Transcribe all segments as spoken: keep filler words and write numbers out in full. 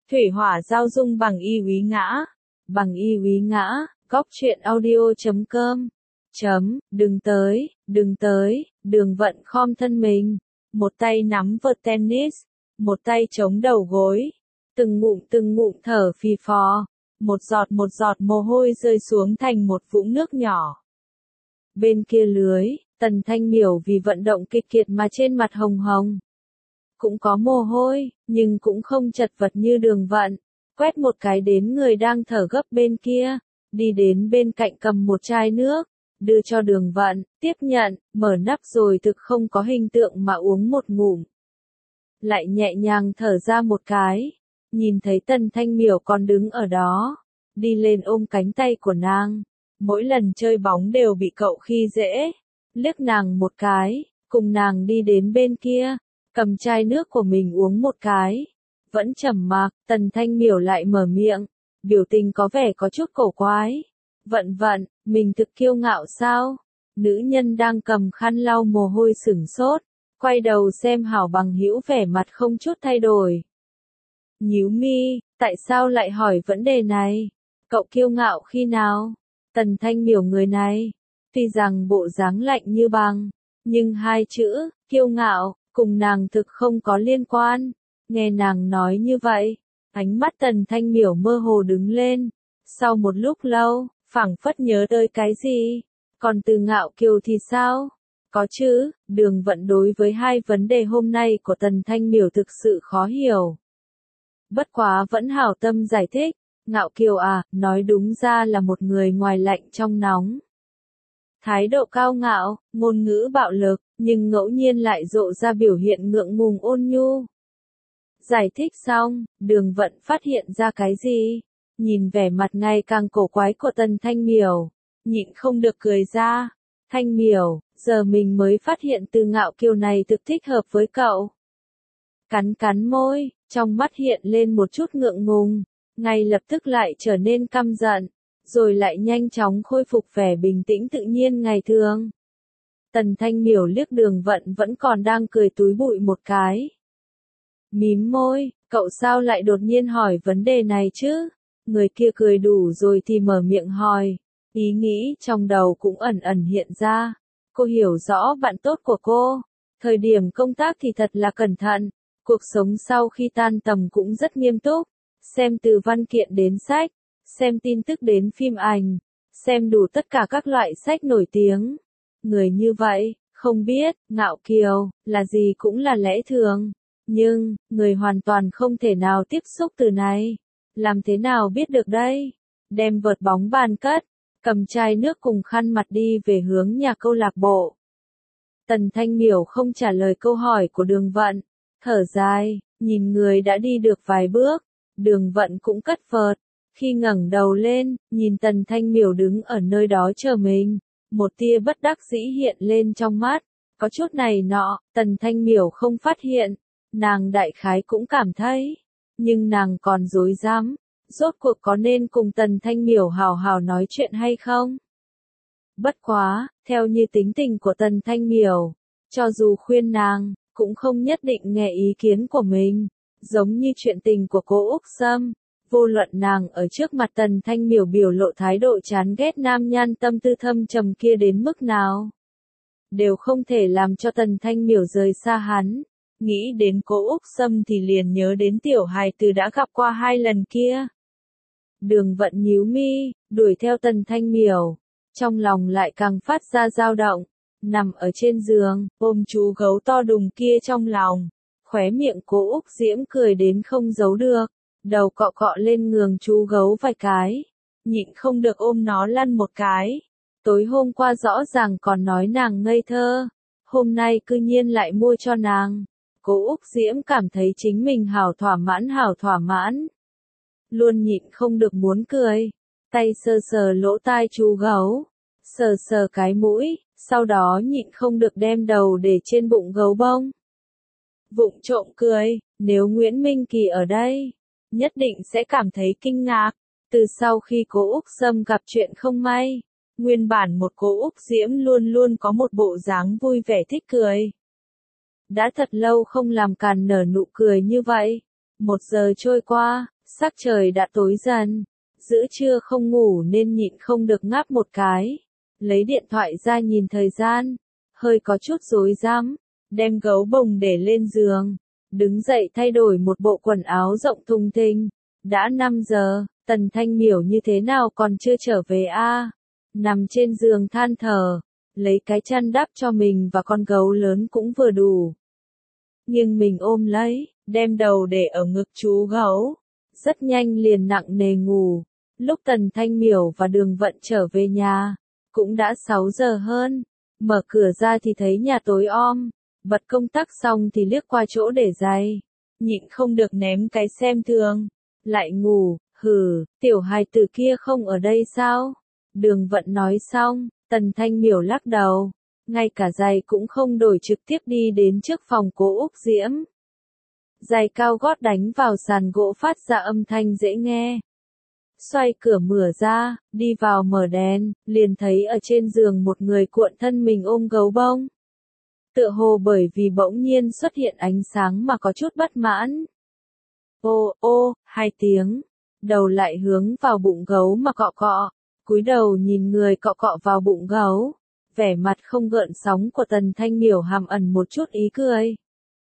Thủy hỏa giao dung bằng y úy ngã. Bằng y úy ngã, góc truyện audio chấm com. Chấm, đừng tới, đừng tới, Đường Vận khom thân mình. Một tay nắm vợt tennis, một tay chống đầu gối. Từng ngụm từng ngụm thở phì phò. Một giọt một giọt mồ hôi rơi xuống thành một vũng nước nhỏ. Bên kia lưới, Tần Thanh Miểu vì vận động kịch kiệt mà trên mặt hồng hồng. Cũng có mồ hôi, nhưng cũng không chật vật như Đường Vận. Quét một cái đến người đang thở gấp bên kia, đi đến bên cạnh cầm một chai nước, đưa cho Đường Vận, tiếp nhận, mở nắp rồi thực không có hình tượng mà uống một ngụm. Lại nhẹ nhàng thở ra một cái, nhìn thấy Tần Thanh Miểu còn đứng ở đó, đi lên ôm cánh tay của nàng. Mỗi lần chơi bóng đều bị cậu khi dễ, liếc nàng một cái, cùng nàng đi đến bên kia, cầm chai nước của mình uống một cái. Vẫn trầm mặc, Tần Thanh Miểu lại mở miệng, biểu tình có vẻ có chút cổ quái. Vận Vận, mình thực kiêu ngạo sao? Nữ nhân đang cầm khăn lau mồ hôi sửng sốt, quay đầu xem Hảo Bằng Hữu vẻ mặt không chút thay đổi. Nhíu mi, tại sao lại hỏi vấn đề này? Cậu kiêu ngạo khi nào? Tần Thanh Miểu người này, tuy rằng bộ dáng lạnh như băng, nhưng hai chữ, kiêu ngạo, cùng nàng thực không có liên quan. Nghe nàng nói như vậy, ánh mắt Tần Thanh Miểu mơ hồ đứng lên. Sau một lúc lâu, phảng phất nhớ tới cái gì. Còn từ ngạo kiều thì sao? Có chứ, Đường Vận đối với hai vấn đề hôm nay của Tần Thanh Miểu thực sự khó hiểu. Bất quá vẫn hảo tâm giải thích, ngạo kiều à, nói đúng ra là một người ngoài lạnh trong nóng. Thái độ cao ngạo, ngôn ngữ bạo lực, nhưng ngẫu nhiên lại rộ ra biểu hiện ngượng ngùng ôn nhu. Giải thích xong, Đường Vận phát hiện ra cái gì? Nhìn vẻ mặt ngày càng cổ quái của Tần Thanh Miểu, nhịn không được cười ra. Thanh Miểu, giờ mình mới phát hiện từ ngạo kiều này thực thích hợp với cậu. Cắn cắn môi, trong mắt hiện lên một chút ngượng ngùng, ngay lập tức lại trở nên căm giận, rồi lại nhanh chóng khôi phục vẻ bình tĩnh tự nhiên ngày thường. Tần Thanh Miểu liếc Đường Vận vẫn còn đang cười túi bụi một cái. Mím môi, cậu sao lại đột nhiên hỏi vấn đề này chứ? Người kia cười đủ rồi thì mở miệng hỏi. Ý nghĩ trong đầu cũng ẩn ẩn hiện ra. Cô hiểu rõ bạn tốt của cô. Thời điểm công tác thì thật là cẩn thận. Cuộc sống sau khi tan tầm cũng rất nghiêm túc. Xem từ văn kiện đến sách. Xem tin tức đến phim ảnh. Xem đủ tất cả các loại sách nổi tiếng. Người như vậy, không biết, ngạo kiều, là gì cũng là lẽ thường. Nhưng, người hoàn toàn không thể nào tiếp xúc từ này. Làm thế nào biết được đây? Đem vợt bóng bàn cất, cầm chai nước cùng khăn mặt đi về hướng nhà câu lạc bộ. Tần Thanh Miểu không trả lời câu hỏi của Đường Vận, thở dài, nhìn người đã đi được vài bước. Đường Vận cũng cất vợt, khi ngẩng đầu lên, nhìn Tần Thanh Miểu đứng ở nơi đó chờ mình. Một tia bất đắc dĩ hiện lên trong mắt, có chút này nọ, Tần Thanh Miểu không phát hiện. Nàng đại khái cũng cảm thấy, nhưng nàng còn rối rắm, rốt cuộc có nên cùng Tần Thanh Miểu hào hào nói chuyện hay không? Bất quá, theo như tính tình của Tần Thanh Miểu, cho dù khuyên nàng, cũng không nhất định nghe ý kiến của mình, giống như chuyện tình của cô Úc Sâm, vô luận nàng ở trước mặt Tần Thanh Miểu biểu lộ thái độ chán ghét nam nhan tâm tư thâm trầm kia đến mức nào, đều không thể làm cho Tần Thanh Miểu rời xa hắn. Nghĩ đến cô Úc Sâm thì liền nhớ đến tiểu hài tử đã gặp qua hai lần kia. Đường Vận nhíu mi, đuổi theo Tần Thanh Miểu. Trong lòng lại càng phát ra dao động. Nằm ở trên giường, ôm chú gấu to đùng kia trong lòng. Khóe miệng cô Úc Diễm cười đến không giấu được. Đầu cọ cọ lên ngường chú gấu vài cái. Nhịn không được ôm nó lăn một cái. Tối hôm qua rõ ràng còn nói nàng ngây thơ. Hôm nay cư nhiên lại mua cho nàng. Cô Úc Diễm cảm thấy chính mình hảo thỏa mãn hảo thỏa mãn. Luôn nhịn không được muốn cười. Tay sờ sờ lỗ tai chú gấu. Sờ sờ cái mũi, sau đó nhịn không được đem đầu để trên bụng gấu bông. Vụng trộm cười, nếu Nguyễn Minh Kỳ ở đây, nhất định sẽ cảm thấy kinh ngạc. Từ sau khi cô Úc Sâm gặp chuyện không may, nguyên bản một cô Úc Diễm luôn luôn có một bộ dáng vui vẻ thích cười. Đã thật lâu không làm càn nở nụ cười như vậy. Một giờ trôi qua, Sắc trời đã tối dần, giữa trưa không ngủ nên nhịn không được ngáp một cái. Lấy điện thoại ra nhìn thời gian, hơi có chút rối rắm, đem gấu bông để lên giường. Đứng dậy thay đổi một bộ quần áo rộng thùng thình. Đã năm giờ, Tần Thanh Miểu như thế nào còn chưa trở về a? À? Nằm trên giường than thở, lấy cái chăn đắp cho mình và con gấu lớn cũng vừa đủ. Nhưng mình ôm lấy, đem đầu để ở ngực chú gấu. Rất nhanh liền nặng nề ngủ. Lúc Tần Thanh Miểu và Đường Vận trở về nhà, cũng đã sáu giờ hơn. Mở cửa ra thì thấy nhà tối om. Bật công tắc xong thì liếc qua chỗ để giày. Nhịn không được ném cái xem thường. Lại ngủ, hừ, tiểu hài tử kia không ở đây sao? Đường Vận nói xong, Tần Thanh Miểu lắc đầu. Ngay cả giày cũng không đổi, trực tiếp đi đến trước phòng Cố Úc Diễm. Giày cao gót đánh vào sàn gỗ phát ra âm thanh dễ nghe. Xoay cửa mở ra, đi vào mở đèn, liền thấy ở trên giường một người cuộn thân mình ôm gấu bông. Tựa hồ bởi vì bỗng nhiên xuất hiện ánh sáng mà có chút bất mãn. Ô, ô, hai tiếng. Đầu lại hướng vào bụng gấu mà cọ cọ. Cúi đầu nhìn người cọ cọ vào bụng gấu. Vẻ mặt không gợn sóng của Tần Thanh Miểu hàm ẩn một chút ý cười.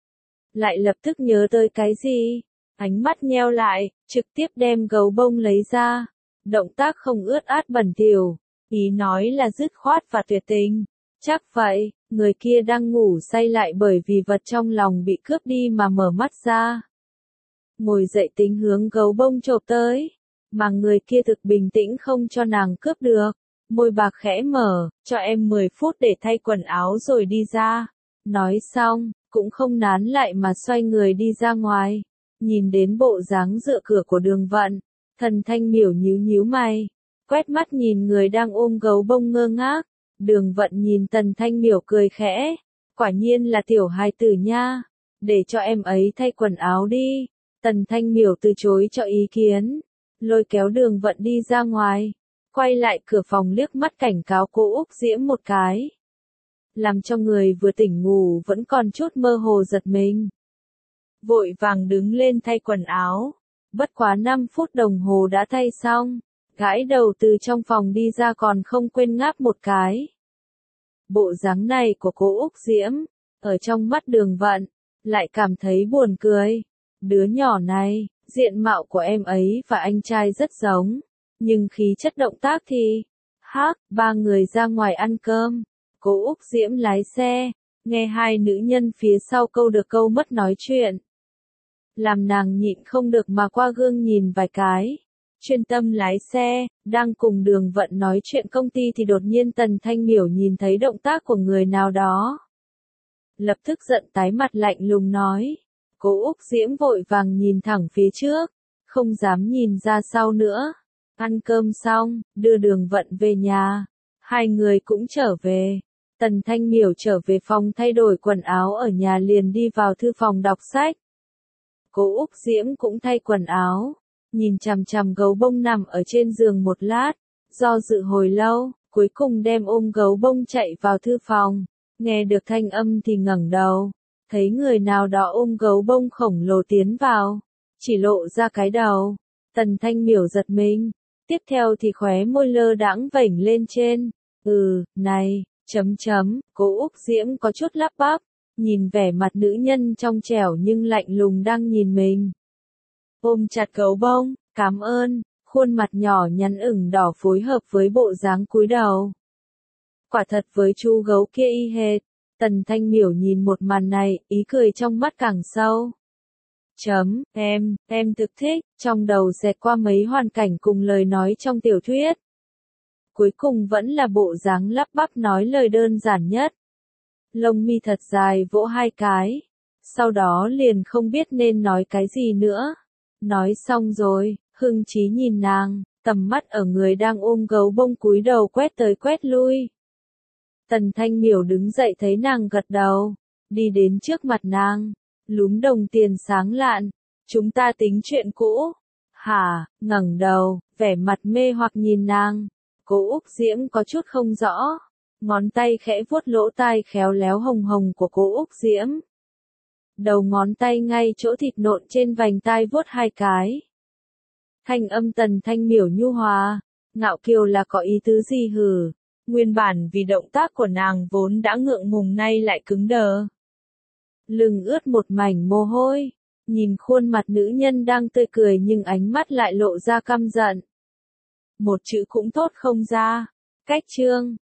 Lại lập tức nhớ tới cái gì? Ánh mắt nheo lại, trực tiếp đem gấu bông lấy ra. Động tác không ướt át bẩn thỉu. Ý nói là dứt khoát và tuyệt tình. Chắc vậy, người kia đang ngủ say lại bởi vì vật trong lòng bị cướp đi mà mở mắt ra. Ngồi dậy tính hướng gấu bông chộp tới. Mà người kia thực bình tĩnh không cho nàng cướp được. Môi bạc khẽ mở, cho em mười phút để thay quần áo rồi đi ra. Nói xong, cũng không nán lại mà xoay người đi ra ngoài. Nhìn đến bộ dáng dựa cửa của Đường Vận, Tần Thanh Miểu nhíu nhíu mày. Quét mắt nhìn người đang ôm gấu bông ngơ ngác. Đường Vận nhìn Tần Thanh Miểu cười khẽ. Quả nhiên là tiểu hài tử nha. Để cho em ấy thay quần áo đi. Tần Thanh Miểu từ chối cho ý kiến. Lôi kéo Đường Vận đi ra ngoài. Quay lại cửa phòng liếc mắt cảnh cáo cô Úc Diễm một cái. Làm cho người vừa tỉnh ngủ vẫn còn chút mơ hồ giật mình. Vội vàng đứng lên thay quần áo. Bất quá năm phút đồng hồ đã thay xong. Gãi đầu từ trong phòng đi ra còn không quên ngáp một cái. Bộ dáng này của cô Úc Diễm, ở trong mắt Đường Vận, lại cảm thấy buồn cười. Đứa nhỏ này, diện mạo của em ấy và anh trai rất giống. Nhưng khí chất động tác thì... Hắc, ba người ra ngoài ăn cơm. Cô Úc Diễm lái xe, nghe hai nữ nhân phía sau câu được câu mất nói chuyện. Làm nàng nhịn không được mà qua gương nhìn vài cái. Chuyên tâm lái xe, đang cùng Đường Vận nói chuyện công ty thì đột nhiên Tần Thanh Miểu nhìn thấy động tác của người nào đó. Lập tức giận tái mặt lạnh lùng nói. Cô Úc Diễm vội vàng nhìn thẳng phía trước, không dám nhìn ra sau nữa. Ăn cơm xong, đưa Đường Vận về nhà. Hai người cũng trở về. Tần Thanh Miểu trở về phòng thay đổi quần áo ở nhà liền đi vào thư phòng đọc sách. Cô Úc Diễm cũng thay quần áo. Nhìn chằm chằm gấu bông nằm ở trên giường một lát. Do dự hồi lâu, cuối cùng đem ôm gấu bông chạy vào thư phòng. Nghe được thanh âm thì ngẩng đầu. Thấy người nào đó ôm gấu bông khổng lồ tiến vào. Chỉ lộ ra cái đầu. Tần Thanh Miểu giật mình. Tiếp theo thì khóe môi lơ đãng vểnh lên trên. Ừ, này, chấm chấm, cô Úc Diễm có chút lắp bắp. Nhìn vẻ mặt nữ nhân trong trẻo nhưng lạnh lùng đang nhìn mình. Ôm chặt gấu bông, cảm ơn, khuôn mặt nhỏ nhắn ửng đỏ phối hợp với bộ dáng cúi đầu. Quả thật với chú gấu kia y hệt. Tần Thanh Miểu nhìn một màn này, ý cười trong mắt càng sâu. Chấm, em, em thực thích, trong đầu xẹt qua mấy hoàn cảnh cùng lời nói trong tiểu thuyết. Cuối cùng vẫn là bộ dáng lắp bắp nói lời đơn giản nhất. Lông mi thật dài vỗ hai cái. Sau đó liền không biết nên nói cái gì nữa. Nói xong rồi, hưng trí nhìn nàng, tầm mắt ở người đang ôm gấu bông cúi đầu quét tới quét lui. Tần Thanh Miểu đứng dậy thấy nàng gật đầu, đi đến trước mặt nàng, lúm đồng tiền sáng lạn, chúng ta tính chuyện cũ. Hả, ngẩng đầu, vẻ mặt mê hoặc nhìn nàng, cô Úc Diễm có chút không rõ, ngón tay khẽ vuốt lỗ tai khéo léo hồng hồng của cô Úc Diễm. Đầu ngón tay ngay chỗ thịt nộn trên vành tai vuốt hai cái. Thanh âm Tần Thanh Miểu nhu hòa, ngạo kiều là có ý tứ gì hử? Nguyên bản vì động tác của nàng vốn đã ngượng ngùng nay lại cứng đờ. Lưng ướt một mảnh mồ hôi, nhìn khuôn mặt nữ nhân đang tươi cười nhưng ánh mắt lại lộ ra căm giận. Một chữ cũng thốt không ra, cách trương,